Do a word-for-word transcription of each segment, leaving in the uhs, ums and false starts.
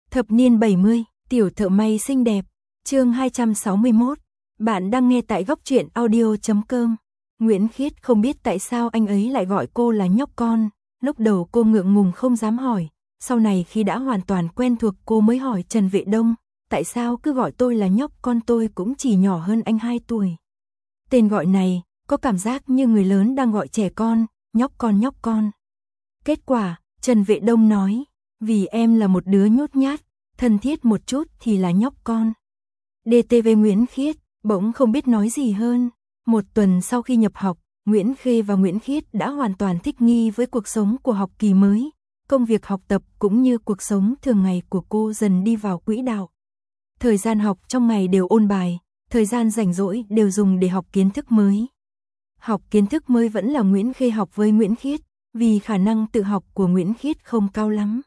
Thập niên bảy mươi, tiểu thợ may xinh đẹp, chương hai trăm sáu mươi mốt. Bạn đang nghe tại góc truyện audio chấm com. Nguyễn Khiết không biết tại sao anh ấy lại gọi cô là nhóc con, lúc đầu cô ngượng ngùng không dám hỏi, sau này khi đã hoàn toàn quen thuộc cô mới hỏi Trần Vệ Đông, tại sao cứ gọi tôi là nhóc con, tôi cũng chỉ nhỏ hơn anh hai tuổi. Tên gọi này, có cảm giác như người lớn đang gọi trẻ con, nhóc con nhóc con. Kết quả, Trần Vệ Đông nói, vì em là một đứa nhút nhát, thân thiết một chút thì là nhóc con. đê tê vê Nguyễn Khiết, bỗng không biết nói gì hơn. Một tuần sau khi nhập học, Nguyễn Khê và Nguyễn Khiết đã hoàn toàn thích nghi với cuộc sống của học kỳ mới. Công việc học tập cũng như cuộc sống thường ngày của cô dần đi vào quỹ đạo. Thời gian học trong ngày đều ôn bài, thời gian rảnh rỗi đều dùng để học kiến thức mới. Học kiến thức mới vẫn là Nguyễn Khê học với Nguyễn Khiết, vì khả năng tự học của Nguyễn Khiết không cao lắm.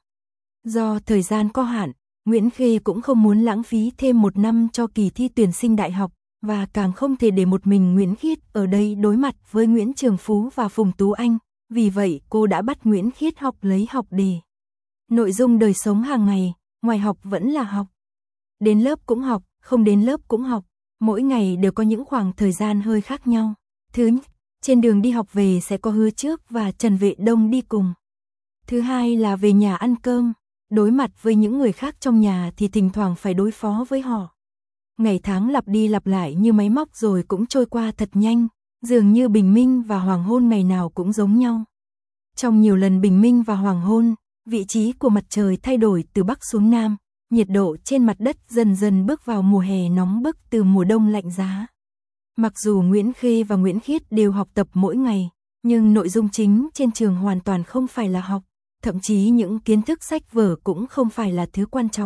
Do thời gian có hạn, Nguyễn Khê cũng không muốn lãng phí thêm một năm cho kỳ thi tuyển sinh đại học, và càng không thể để một mình Nguyễn Khiết ở đây đối mặt với Nguyễn Trường Phú và Phùng Tú Anh, vì vậy cô đã bắt Nguyễn Khiết học lấy học đề. Nội dung đời sống hàng ngày, ngoài học vẫn là học. Đến lớp cũng học, không đến lớp cũng học, mỗi ngày đều có những khoảng thời gian hơi khác nhau. Thứ nhất, trên đường đi học về sẽ có Hứa Trước và Trần Vệ Đông đi cùng. Thứ hai là về nhà ăn cơm, đối mặt với những người khác trong nhà thì thỉnh thoảng phải đối phó với họ. Ngày tháng lặp đi lặp lại như máy móc rồi cũng trôi qua thật nhanh, dường như bình minh và hoàng hôn ngày nào cũng giống nhau. Trong nhiều lần bình minh và hoàng hôn, vị trí của mặt trời thay đổi từ bắc xuống nam, nhiệt độ trên mặt đất dần dần bước vào mùa hè nóng bức từ mùa đông lạnh giá. Mặc dù Nguyễn Khê và Nguyễn Khiết đều học tập mỗi ngày, nhưng nội dung chính trên trường hoàn toàn không phải là học, thậm chí những kiến thức sách vở cũng không phải là thứ quan trọng.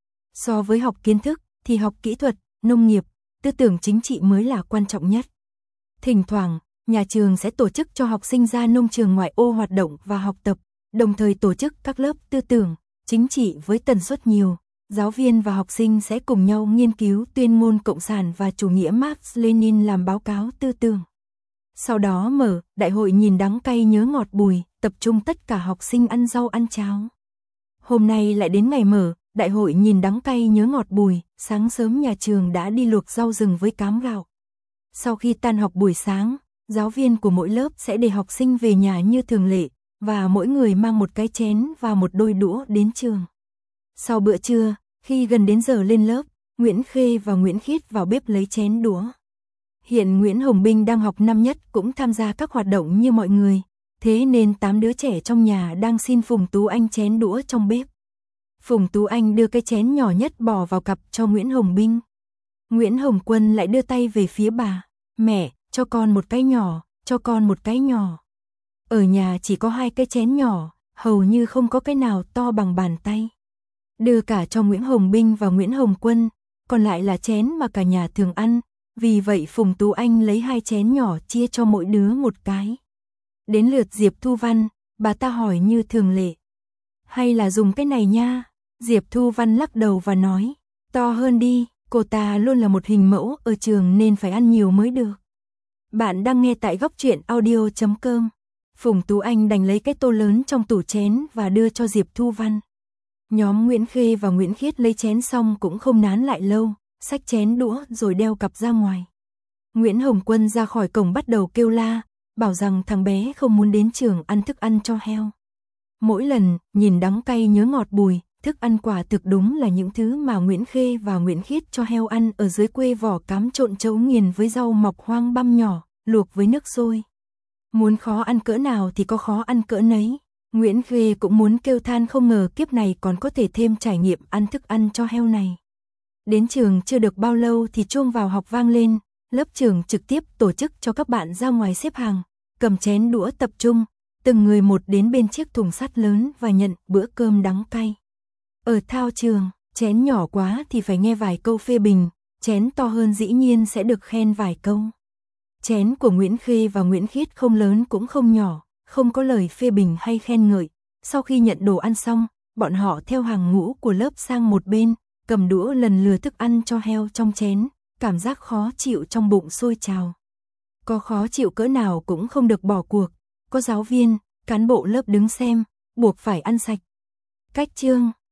So với học kiến thức, thì học kỹ thuật, nông nghiệp, tư tưởng chính trị mới là quan trọng nhất. Thỉnh thoảng, nhà trường sẽ tổ chức cho học sinh ra nông trường ngoại ô hoạt động và học tập, đồng thời tổ chức các lớp tư tưởng, chính trị với tần suất nhiều. Giáo viên và học sinh sẽ cùng nhau nghiên cứu tuyên ngôn Cộng sản và chủ nghĩa Marx Lenin làm báo cáo tư tưởng. Sau đó mở đại hội nhìn đắng cay nhớ ngọt bùi, tập trung tất cả học sinh ăn rau ăn cháo. Hôm nay lại đến ngày mở đại hội nhìn đắng cay nhớ ngọt bùi, sáng sớm nhà trường đã đi luộc rau rừng với cám gạo. Sau khi tan học buổi sáng, giáo viên của mỗi lớp sẽ để học sinh về nhà như thường lệ, và mỗi người mang một cái chén và một đôi đũa đến trường. Sau bữa trưa, khi gần đến giờ lên lớp, Nguyễn Khê và Nguyễn Khiết vào bếp lấy chén đũa. Hiện Nguyễn Hồng Binh đang học năm nhất cũng tham gia các hoạt động như mọi người, thế nên tám đứa trẻ trong nhà đang xin Phùng Tú Anh chén đũa trong bếp. Phùng Tú Anh đưa cái chén nhỏ nhất bỏ vào cặp cho Nguyễn Hồng Binh. Nguyễn Hồng Quân lại đưa tay về phía bà, mẹ, cho con một cái nhỏ, cho con một cái nhỏ. Ở nhà chỉ có hai cái chén nhỏ, hầu như không có cái nào to bằng bàn tay. Đưa cả cho Nguyễn Hồng Binh và Nguyễn Hồng Quân, còn lại là chén mà cả nhà thường ăn, vì vậy Phùng Tú Anh lấy hai chén nhỏ chia cho mỗi đứa một cái. Đến lượt Diệp Thu Văn, bà ta hỏi như thường lệ, hay là dùng cái này nha? Diệp Thu Văn lắc đầu và nói, to hơn đi, cô ta luôn là một hình mẫu ở trường nên phải ăn nhiều mới được. Bạn đang nghe tại góc truyện audio chấm com. Phùng Tú Anh đành lấy cái tô lớn trong tủ chén và đưa cho Diệp Thu Văn. Nhóm Nguyễn Khê và Nguyễn Khiết lấy chén xong cũng không nán lại lâu, xách chén đũa rồi đeo cặp ra ngoài. Nguyễn Hồng Quân ra khỏi cổng bắt đầu kêu la, bảo rằng thằng bé không muốn đến trường ăn thức ăn cho heo. Mỗi lần nhìn đắng cay nhớ ngọt bùi, thức ăn quả thực đúng là những thứ mà Nguyễn Khê và Nguyễn Khiết cho heo ăn ở dưới quê, vỏ cám trộn chấu nghiền với rau mọc hoang băm nhỏ, luộc với nước sôi. Muốn khó ăn cỡ nào thì có khó ăn cỡ nấy. Nguyễn Khê cũng muốn kêu than không ngờ kiếp này còn có thể thêm trải nghiệm ăn thức ăn cho heo này. Đến trường chưa được bao lâu thì chuông vào học vang lên, lớp trường trực tiếp tổ chức cho các bạn ra ngoài xếp hàng, cầm chén đũa tập trung, từng người một đến bên chiếc thùng sắt lớn và nhận bữa cơm đắng cay. Ở thao trường, chén nhỏ quá thì phải nghe vài câu phê bình, chén to hơn dĩ nhiên sẽ được khen vài câu. Chén của Nguyễn Khê và Nguyễn Khiết không lớn cũng không nhỏ, không có lời phê bình hay khen ngợi. Sau khi nhận đồ ăn xong, bọn họ theo hàng ngũ của lớp sang một bên, cầm đũa lần lượt thức ăn cho heo trong chén, cảm giác khó chịu trong bụng sôi trào. Có khó chịu cỡ nào cũng không được bỏ cuộc, có giáo viên, cán bộ lớp đứng xem, buộc phải ăn sạch. Cách chương